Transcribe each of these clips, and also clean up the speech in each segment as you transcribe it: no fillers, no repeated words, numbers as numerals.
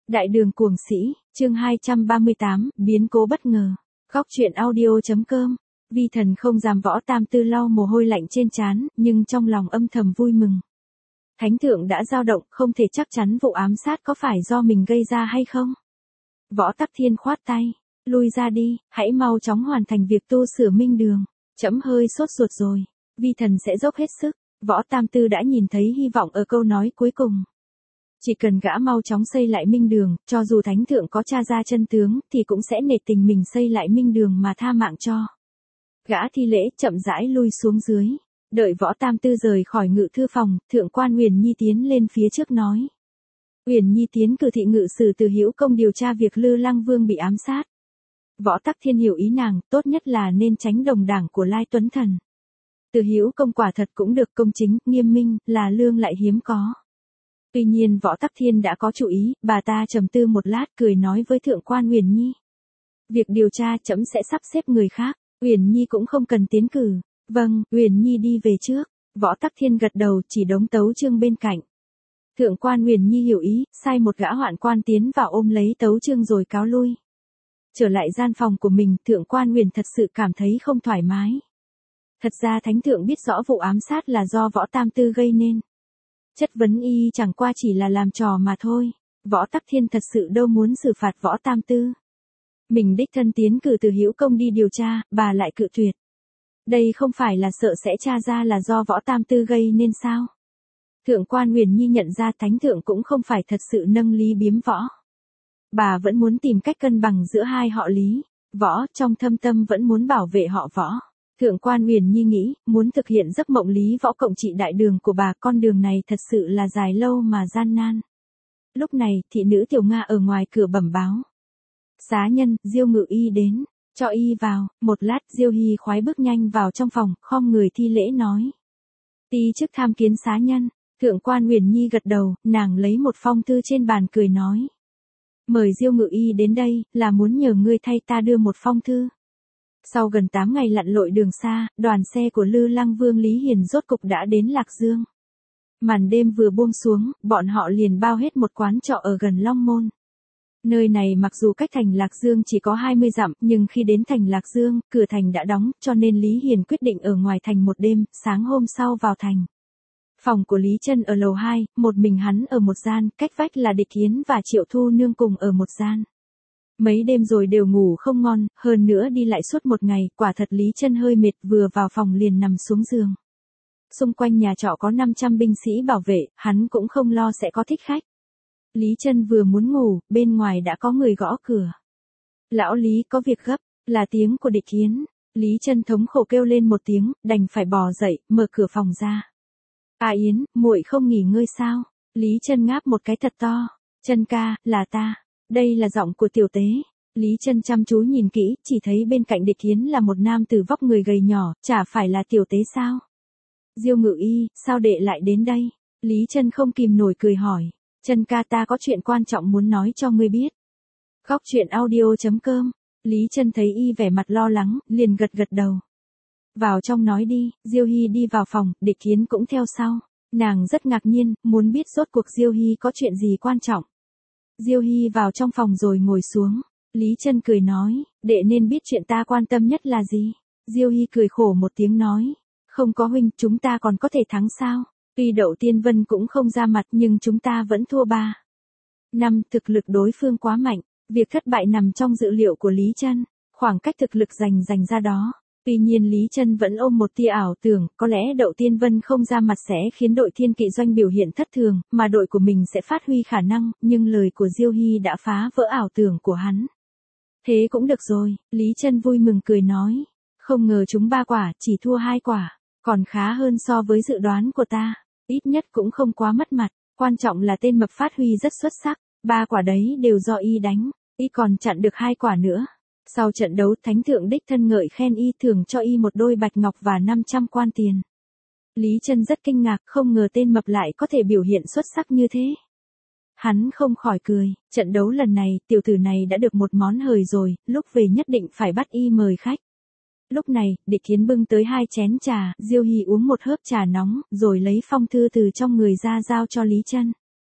Đại đường cuồng sĩ, chương 238, biến cố bất ngờ. Góc truyện audio.com. Vi Thần không dám Võ Tam Tư lau mồ hôi lạnh trên trán, nhưng trong lòng âm thầm vui mừng. Thánh thượng đã dao động, không thể chắc chắn vụ ám sát có phải do mình gây ra hay không. Võ Tắc Thiên khoát tay, lui ra đi, hãy mau chóng hoàn thành việc tu sửa minh đường. Trẫm hơi sốt ruột rồi, Vi Thần sẽ dốc hết sức. Võ Tam Tư đã nhìn thấy hy vọng ở câu nói cuối cùng. Chỉ cần gã mau chóng xây lại minh đường, cho dù thánh thượng có tra ra chân tướng, thì cũng sẽ nể tình mình xây lại minh đường mà tha mạng cho. Gã thi lễ chậm rãi lui xuống dưới. Đợi Võ Tam Tư rời khỏi ngự thư phòng, thượng quan Uyển Nhi tiến lên phía trước nói. Uyển Nhi tiến cử thị ngự sử Từ Hữu Công điều tra việc Lư Lăng Vương bị ám sát. Võ Tắc Thiên hiểu ý nàng, tốt nhất là nên tránh đồng đảng của Lai Tuấn Thần. Từ Hữu Công quả thật cũng được công chính, nghiêm minh, là lương lại hiếm có. Tuy nhiên Võ Tắc Thiên đã có chủ ý, bà ta trầm tư một lát cười nói với thượng quan Uyển Nhi. Việc điều tra trẫm sẽ sắp xếp người khác, Uyển Nhi cũng không cần tiến cử. Vâng, Uyển Nhi đi về trước. Võ Tắc Thiên gật đầu chỉ đống tấu chương bên cạnh. Thượng quan Uyển Nhi hiểu ý, sai một gã hoạn quan tiến vào ôm lấy tấu chương rồi cáo lui. Trở lại gian phòng của mình, thượng quan Uyển thật sự cảm thấy không thoải mái. Thật ra thánh thượng biết rõ vụ ám sát là do Võ Tam Tư gây nên. Chất vấn y chẳng qua chỉ là làm trò mà thôi. Võ Tắc Thiên thật sự đâu muốn xử phạt Võ Tam Tư. Mình đích thân tiến cử Từ Hữu Công đi điều tra, bà lại cự tuyệt. Đây không phải là sợ sẽ tra ra là do Võ Tam Tư gây nên sao? Thượng quan Uyển Nhi nhận ra thánh thượng cũng không phải thật sự nâng Lý biếm Võ. Bà vẫn muốn tìm cách cân bằng giữa hai họ Lý, Võ, trong thâm tâm vẫn muốn bảo vệ họ Võ. Thượng quan Uyển Nhi nghĩ, muốn thực hiện giấc mộng Lý Võ cộng trị đại đường của bà, con đường này thật sự là dài lâu mà gian nan. Lúc này, thị nữ Tiểu Nga ở ngoài cửa bẩm báo. Xá nhân, Diêu Ngự Y đến, cho y vào. Một lát Diêu Hy khoái bước nhanh vào trong phòng, khom người thi lễ nói. Ti chức tham kiến xá nhân. Thượng quan Uyển Nhi gật đầu, nàng lấy một phong thư trên bàn cười nói. Mời Diêu Ngự Y đến đây, là muốn nhờ ngươi thay ta đưa một phong thư. Sau gần 8 ngày lặn lội đường xa, đoàn xe của Lư Lăng Vương Lý Hiền rốt cục đã đến Lạc Dương. Màn đêm vừa buông xuống, bọn họ liền bao hết một quán trọ ở gần Long Môn. Nơi này mặc dù cách thành Lạc Dương chỉ có 20 dặm, nhưng khi đến thành Lạc Dương, cửa thành đã đóng, cho nên Lý Hiền quyết định ở ngoài thành một đêm, sáng hôm sau vào thành. Phòng của Lý Chân ở lầu 2, một mình hắn ở một gian, cách vách là Địch Hiến và Triệu Thu Nương cùng ở một gian. Mấy đêm rồi đều ngủ không ngon, hơn nữa đi lại suốt một ngày, quả thật Lý Chân hơi mệt, vừa vào phòng liền nằm xuống giường. Xung quanh nhà trọ có 500 binh sĩ bảo vệ, hắn cũng không lo sẽ có thích khách. Lý Chân vừa muốn ngủ, bên ngoài đã có người gõ cửa. Lão Lý có việc gấp, là tiếng của Địch Hiến. Lý Chân thống khổ kêu lên một tiếng, đành phải bò dậy, mở cửa phòng ra. À Yến, muội không nghỉ ngơi sao? Lý Chân ngáp một cái thật to. Chân ca, là ta. Đây là giọng của tiểu tế. Lý Chân chăm chú nhìn kỹ, chỉ thấy bên cạnh Địch Hiến là một nam tử vóc người gầy nhỏ, chả phải là tiểu tế sao? Diêu Ngự Y, sao đệ lại đến đây? Lý Chân không kìm nổi cười hỏi. Chân ca, ta có chuyện quan trọng muốn nói cho ngươi biết. Góc truyện audio.com. Lý Chân thấy y vẻ mặt lo lắng, liền gật gật đầu. Vào trong nói đi. Diêu Hy đi vào phòng, Địch Hiến cũng theo sau. Nàng rất ngạc nhiên, muốn biết rốt cuộc Diêu Hy có chuyện gì quan trọng. Diêu Hy vào trong phòng rồi ngồi xuống. Lý Chân cười nói, đệ nên biết chuyện ta quan tâm nhất là gì. Diêu Hy cười khổ một tiếng nói, không có huynh, chúng ta còn có thể thắng sao? Tuy Đậu Tiên Vân cũng không ra mặt nhưng chúng ta vẫn thua 3-5, thực lực đối phương quá mạnh. Việc thất bại nằm trong dự liệu của Lý Chân, khoảng cách thực lực giành ra đó. Tuy nhiên Lý Chân vẫn ôm một tia ảo tưởng, có lẽ Đậu Tiên Vân không ra mặt sẽ khiến đội Thiên Kỵ Doanh biểu hiện thất thường, mà đội của mình sẽ phát huy khả năng, nhưng lời của Diêu Hy đã phá vỡ ảo tưởng của hắn. Thế cũng được rồi, Lý Chân vui mừng cười nói, không ngờ chúng 3 quả, chỉ thua 2 quả, còn khá hơn so với dự đoán của ta, ít nhất cũng không quá mất mặt, quan trọng là tên mập phát huy rất xuất sắc, 3 quả đấy đều do y đánh, y còn chặn được 2 quả nữa. Sau trận đấu, thánh thượng đích thân ngợi khen y, thưởng cho y một đôi bạch ngọc và 500 quan tiền. Lý Chân rất kinh ngạc, không ngờ tên mập lại có thể biểu hiện xuất sắc như thế. Hắn không khỏi cười, trận đấu lần này, tiểu tử này đã được một món hời rồi, lúc về nhất định phải bắt y mời khách. Lúc này, Địch Hiến bưng tới 2 chén trà, Diêu Hy uống một hớp trà nóng, rồi lấy phong thư từ trong người ra giao cho Lý Chân.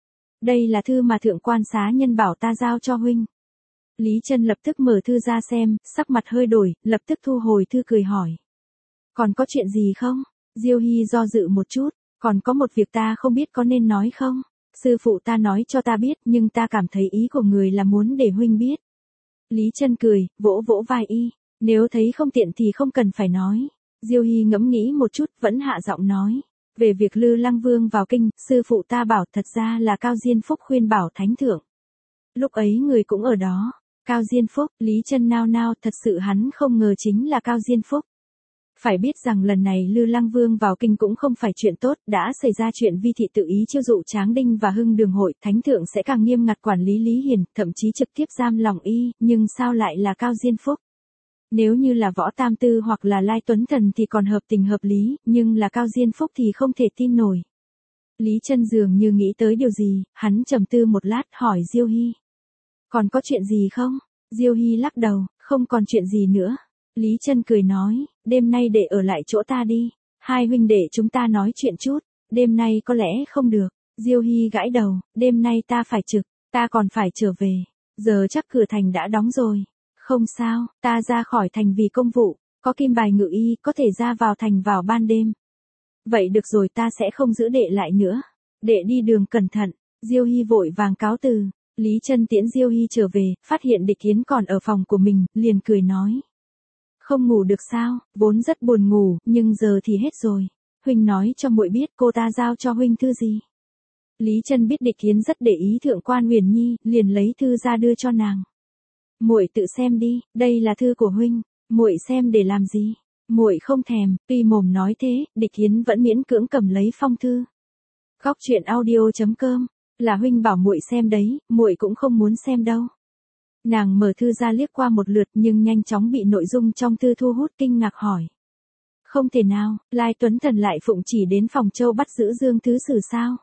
Đây là thư mà thượng quan xá nhân bảo ta giao cho huynh. Lý Chân lập tức mở thư ra xem, sắc mặt hơi đổi, lập tức thu hồi thư cười hỏi. Còn có chuyện gì không? Diêu Hy do dự một chút, còn có một việc ta không biết có nên nói không? Sư phụ ta nói cho ta biết nhưng ta cảm thấy ý của người là muốn để huynh biết. Lý Chân cười, vỗ vỗ vai y, nếu thấy không tiện thì không cần phải nói. Diêu Hy ngẫm nghĩ một chút vẫn hạ giọng nói. Về việc Lư Lăng Vương vào kinh, sư phụ ta bảo thật ra là Cao Diên Phúc khuyên bảo thánh thượng. Lúc ấy người cũng ở đó. Cao Diên Phúc, Lý Chân nao nao, thật sự hắn không ngờ chính là Cao Diên Phúc. Phải biết rằng lần này Lư Lăng Vương vào kinh cũng không phải chuyện tốt, đã xảy ra chuyện Vi thị tự ý chiêu dụ Tráng Đinh và Hưng Đường hội, thánh thượng sẽ càng nghiêm ngặt quản lý Lý Hiền, thậm chí trực tiếp giam lòng y, nhưng sao lại là Cao Diên Phúc? Nếu như là Võ Tam Tư hoặc là Lai Tuấn Thần thì còn hợp tình hợp lý, nhưng là Cao Diên Phúc thì không thể tin nổi. Lý Chân dường như nghĩ tới điều gì, hắn trầm tư một lát hỏi Diêu Hy. Còn có chuyện gì không? Diêu Hy lắc đầu, không còn chuyện gì nữa. Lý Chân cười nói, đêm nay để ở lại chỗ ta đi. Hai huynh đệ chúng ta nói chuyện chút. Đêm nay có lẽ không được. Diêu Hy gãi đầu, đêm nay ta phải trực, ta còn phải trở về. Giờ chắc cửa thành đã đóng rồi. Không sao, ta ra khỏi thành vì công vụ, có kim bài ngự y, có thể ra vào thành vào ban đêm. Vậy được rồi, ta sẽ không giữ đệ lại nữa. Đệ đi đường cẩn thận. Diêu Hy vội vàng cáo từ. Lý Chân tiễn Diêu Hy trở về, phát hiện Địch Yến còn ở phòng của mình, liền cười nói. Không ngủ được sao, vốn rất buồn ngủ, nhưng giờ thì hết rồi. Huynh nói cho muội biết cô ta giao cho huynh thư gì. Lý Chân biết Địch Yến rất để ý thượng quan Huyền Nhi, liền lấy thư ra đưa cho nàng. Muội tự xem đi, đây là thư của huynh, muội xem để làm gì? Muội không thèm. Tuy mồm nói thế, Địch Yến vẫn miễn cưỡng cầm lấy phong thư. Góc truyện audio.com, là huynh bảo muội xem đấy, muội cũng không muốn xem đâu. Nàng mở thư ra liếc qua một lượt nhưng nhanh chóng bị nội dung trong thư thu hút, kinh ngạc hỏi. Không thể nào, Lai Tuấn Thần lại phụng chỉ đến Phòng Châu bắt giữ Dương Thứ Sử sao?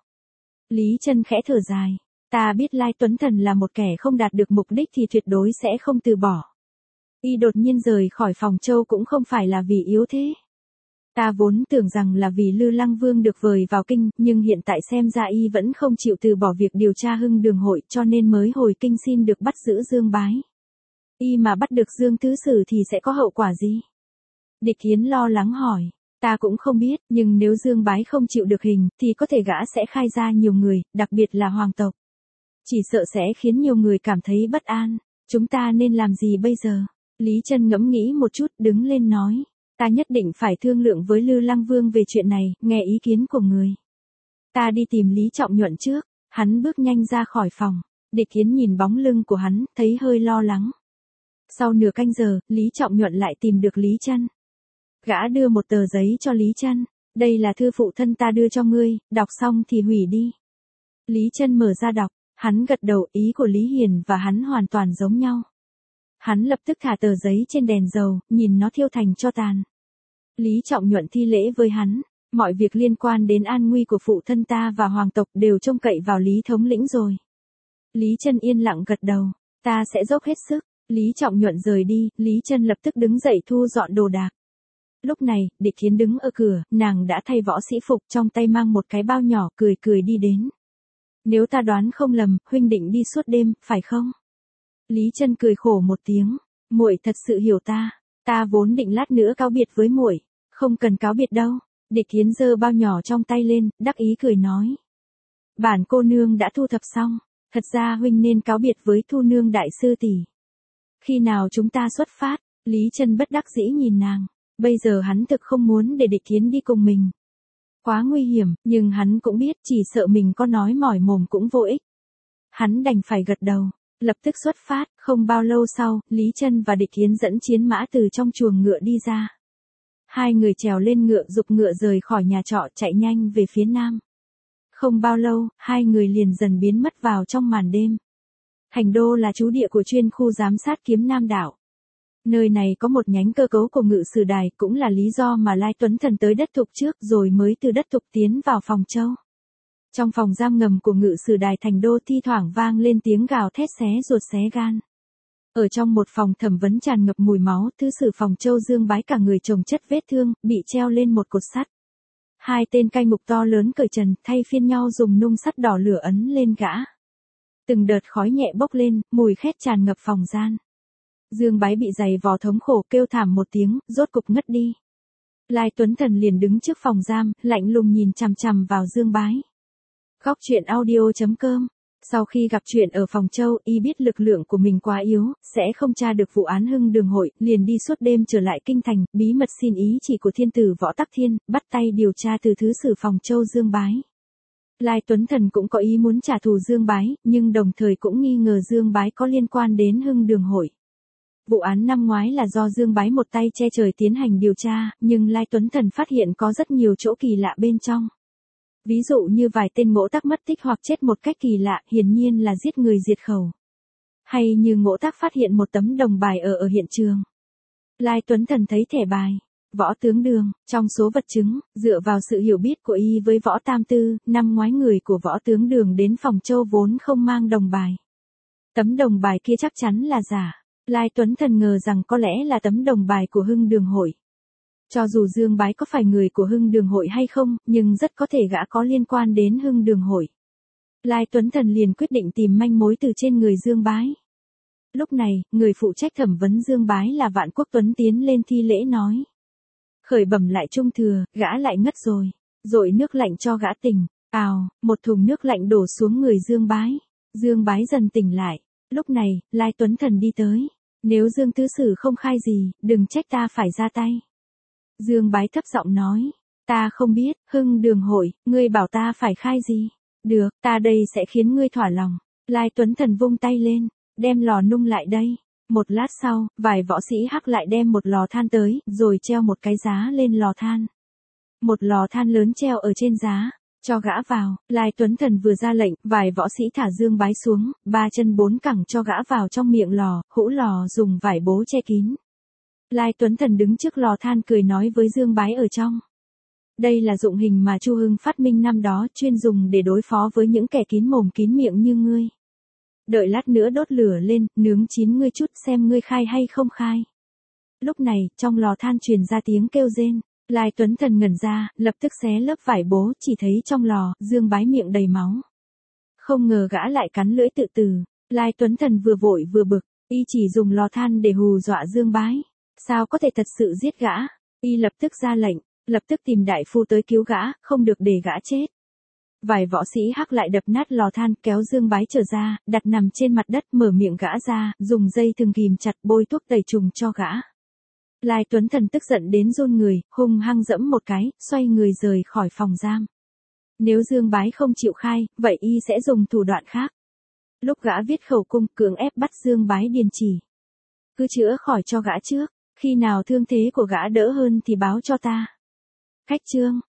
Lý Chân khẽ thở dài. Ta biết Lai Tuấn Thần là một kẻ không đạt được mục đích thì tuyệt đối sẽ không từ bỏ. Y đột nhiên rời khỏi Phòng Châu cũng không phải là vì yếu thế. Ta vốn tưởng rằng là vì Lư Lăng Vương được vời vào kinh, nhưng hiện tại xem ra y vẫn không chịu từ bỏ việc điều tra Hưng Đường hội, cho nên mới hồi kinh xin được bắt giữ Dương Bái. Y mà bắt được Dương Thứ Sử thì sẽ có hậu quả gì? Địch Yến lo lắng hỏi. Ta cũng không biết, nhưng nếu Dương Bái không chịu được hình, thì có thể gã sẽ khai ra nhiều người, đặc biệt là hoàng tộc. Chỉ sợ sẽ khiến nhiều người cảm thấy bất an. Chúng ta nên làm gì bây giờ? Lý Chân ngẫm nghĩ một chút, đứng lên nói. Ta nhất định phải thương lượng với Lư Lăng Vương về chuyện này, nghe ý kiến của người. Ta đi tìm Lý Trọng Nhuận trước. Hắn bước nhanh ra khỏi phòng. Địch Yến nhìn bóng lưng của hắn, thấy hơi lo lắng. Sau nửa canh giờ, Lý Trọng Nhuận lại tìm được Lý Chân. Gã đưa một tờ giấy cho Lý Chân. Đây là thư phụ thân ta đưa cho ngươi, đọc xong thì hủy đi. Lý Chân mở ra đọc, hắn gật đầu, ý của Lý Hiền và hắn hoàn toàn giống nhau. Hắn lập tức thả tờ giấy trên đèn dầu, nhìn nó thiêu thành tro tàn. Lý Trọng Nhuận thi lễ với hắn, mọi việc liên quan đến an nguy của phụ thân ta và hoàng tộc đều trông cậy vào Lý thống lĩnh rồi. Lý Chân yên lặng gật đầu, ta sẽ dốc hết sức. Lý Trọng Nhuận rời đi, Lý Chân lập tức đứng dậy thu dọn đồ đạc. Lúc này, Địch Yến đứng ở cửa, nàng đã thay võ sĩ phục, trong tay mang một cái bao nhỏ, cười cười đi đến. Nếu ta đoán không lầm, huynh định đi suốt đêm, phải không? Lý Chân cười khổ một tiếng, muội thật sự hiểu ta, ta vốn định lát nữa cáo biệt với muội, không cần cáo biệt đâu. Địch Yến giơ bao nhỏ trong tay lên, đắc ý cười nói. Bản cô nương đã thu thập xong, thật ra huynh nên cáo biệt với Thu nương đại sư tỷ. Khi nào chúng ta xuất phát? Lý Chân bất đắc dĩ nhìn nàng, bây giờ hắn thực không muốn để Địch Yến đi cùng mình. Quá nguy hiểm, nhưng hắn cũng biết chỉ sợ mình có nói mỏi mồm cũng vô ích. Hắn đành phải gật đầu, lập tức xuất phát, không bao lâu sau, Lý Chân và Địch Yến dẫn chiến mã từ trong chuồng ngựa đi ra. Hai người trèo lên ngựa giục ngựa rời khỏi nhà trọ chạy nhanh về phía nam. Không bao lâu, hai người liền dần biến mất vào trong màn đêm. Thành đô là trú địa của chuyên khu giám sát Kiếm Nam đảo. Nơi này có một nhánh cơ cấu của Ngự Sử Đài, cũng là lý do mà Lai Tuấn Thần tới đất Thục trước rồi mới từ đất Thục tiến vào Phòng Châu. Trong phòng giam ngầm của Ngự Sử Đài thành đô thi thoảng vang lên tiếng gào thét xé ruột xé gan. Ở trong một phòng thẩm vấn tràn ngập mùi máu, thứ sử Phòng Châu Dương Bái cả người chồng chất vết thương, bị treo lên một cột sắt. Hai tên cai ngục to lớn cởi trần, thay phiên nhau dùng nung sắt đỏ lửa ấn lên gã. Từng đợt khói nhẹ bốc lên, mùi khét tràn ngập phòng gian. Dương Bái bị giày vò thống khổ kêu thảm một tiếng, rốt cục ngất đi. Lai Tuấn Thần liền đứng trước phòng giam, lạnh lùng nhìn chằm chằm vào Dương Bái. Góc truyện audio.com. Sau khi gặp chuyện ở Phòng Châu, y biết lực lượng của mình quá yếu, sẽ không tra được vụ án Hưng Đường Hội, liền đi suốt đêm trở lại kinh thành, bí mật xin ý chỉ của thiên tử Võ Tắc Thiên, bắt tay điều tra từ thứ sử Phòng Châu Dương Bái. Lai Tuấn Thần cũng có ý muốn trả thù Dương Bái, nhưng đồng thời cũng nghi ngờ Dương Bái có liên quan đến Hưng Đường Hội. Vụ án năm ngoái là do Dương Bái một tay che trời tiến hành điều tra, nhưng Lai Tuấn Thần phát hiện có rất nhiều chỗ kỳ lạ bên trong. Ví dụ như vài tên Ngỗ Tác mất tích hoặc chết một cách kỳ lạ, hiển nhiên là giết người diệt khẩu. Hay như Ngỗ Tác phát hiện một tấm đồng bài ở hiện trường. Lai Tuấn Thần thấy thẻ bài, Võ Tướng Đường, trong số vật chứng, dựa vào sự hiểu biết của y với Võ Tam Tư, năm ngoái người của Võ Tướng Đường đến Phòng Châu vốn không mang đồng bài. Tấm đồng bài kia chắc chắn là giả. Lai Tuấn Thần ngờ rằng có lẽ là tấm đồng bài của Hưng Đường Hội. Cho dù Dương Bái có phải người của Hưng Đường Hội hay không, nhưng rất có thể gã có liên quan đến Hưng Đường Hội. Lai Tuấn Thần liền quyết định tìm manh mối từ trên người Dương Bái. Lúc này, người phụ trách thẩm vấn Dương Bái là Vạn Quốc Tuấn tiến lên thi lễ nói. Khởi bẩm lại trung thừa, gã lại ngất rồi. Dội nước lạnh cho gã tỉnh. Ào, một thùng nước lạnh đổ xuống người Dương Bái. Dương Bái dần tỉnh lại. Lúc này, Lai Tuấn Thần đi tới. Nếu Dương Thứ Sử không khai gì, đừng trách ta phải ra tay. Dương Bái thấp giọng nói. Ta không biết, Hưng Đường Hội, ngươi bảo ta phải khai gì? Được, ta đây sẽ khiến ngươi thỏa lòng. Lai Tuấn Thần vung tay lên, đem lò nung lại đây. Một lát sau, vài võ sĩ Hắc lại đem một lò than tới, rồi treo một cái giá lên lò than. Một lò than lớn treo ở trên giá. Cho gã vào, Lai Tuấn Thần vừa ra lệnh, vài võ sĩ thả Dương Bái xuống, 3 chân 4 cẳng cho gã vào trong miệng lò, hũ lò dùng vải bố che kín. Lai Tuấn Thần đứng trước lò than cười nói với Dương Bái ở trong. Đây là dụng hình mà Chu Hưng phát minh năm đó, chuyên dùng để đối phó với những kẻ kín mồm kín miệng như ngươi. Đợi lát nữa đốt lửa lên, nướng chín ngươi chút xem ngươi khai hay không khai. Lúc này, trong lò than truyền ra tiếng kêu rên. Lai Tuấn Thần ngẩn ra, lập tức xé lớp vải bố, chỉ thấy trong lò, Dương Bái miệng đầy máu. Không ngờ gã lại cắn lưỡi tự tử. Lai Tuấn Thần vừa vội vừa bực, y chỉ dùng lò than để hù dọa Dương Bái. Sao có thể thật sự giết gã? Y lập tức ra lệnh, lập tức tìm đại phu tới cứu gã, không được để gã chết. Vài võ sĩ Hắc lại đập nát lò than, kéo Dương Bái trở ra, đặt nằm trên mặt đất, mở miệng gã ra, dùng dây thừng ghìm chặt, bôi thuốc tẩy trùng cho gã. Lai Tuấn Thần tức giận đến run người, hung hăng dẫm một cái, xoay người rời khỏi phòng giam. Nếu Dương Bái không chịu khai, vậy y sẽ dùng thủ đoạn khác. Lúc gã viết khẩu cung, cưỡng ép bắt Dương Bái điền chỉ. Cứ chữa khỏi cho gã trước, khi nào thương thế của gã đỡ hơn thì báo cho ta. Khách chương.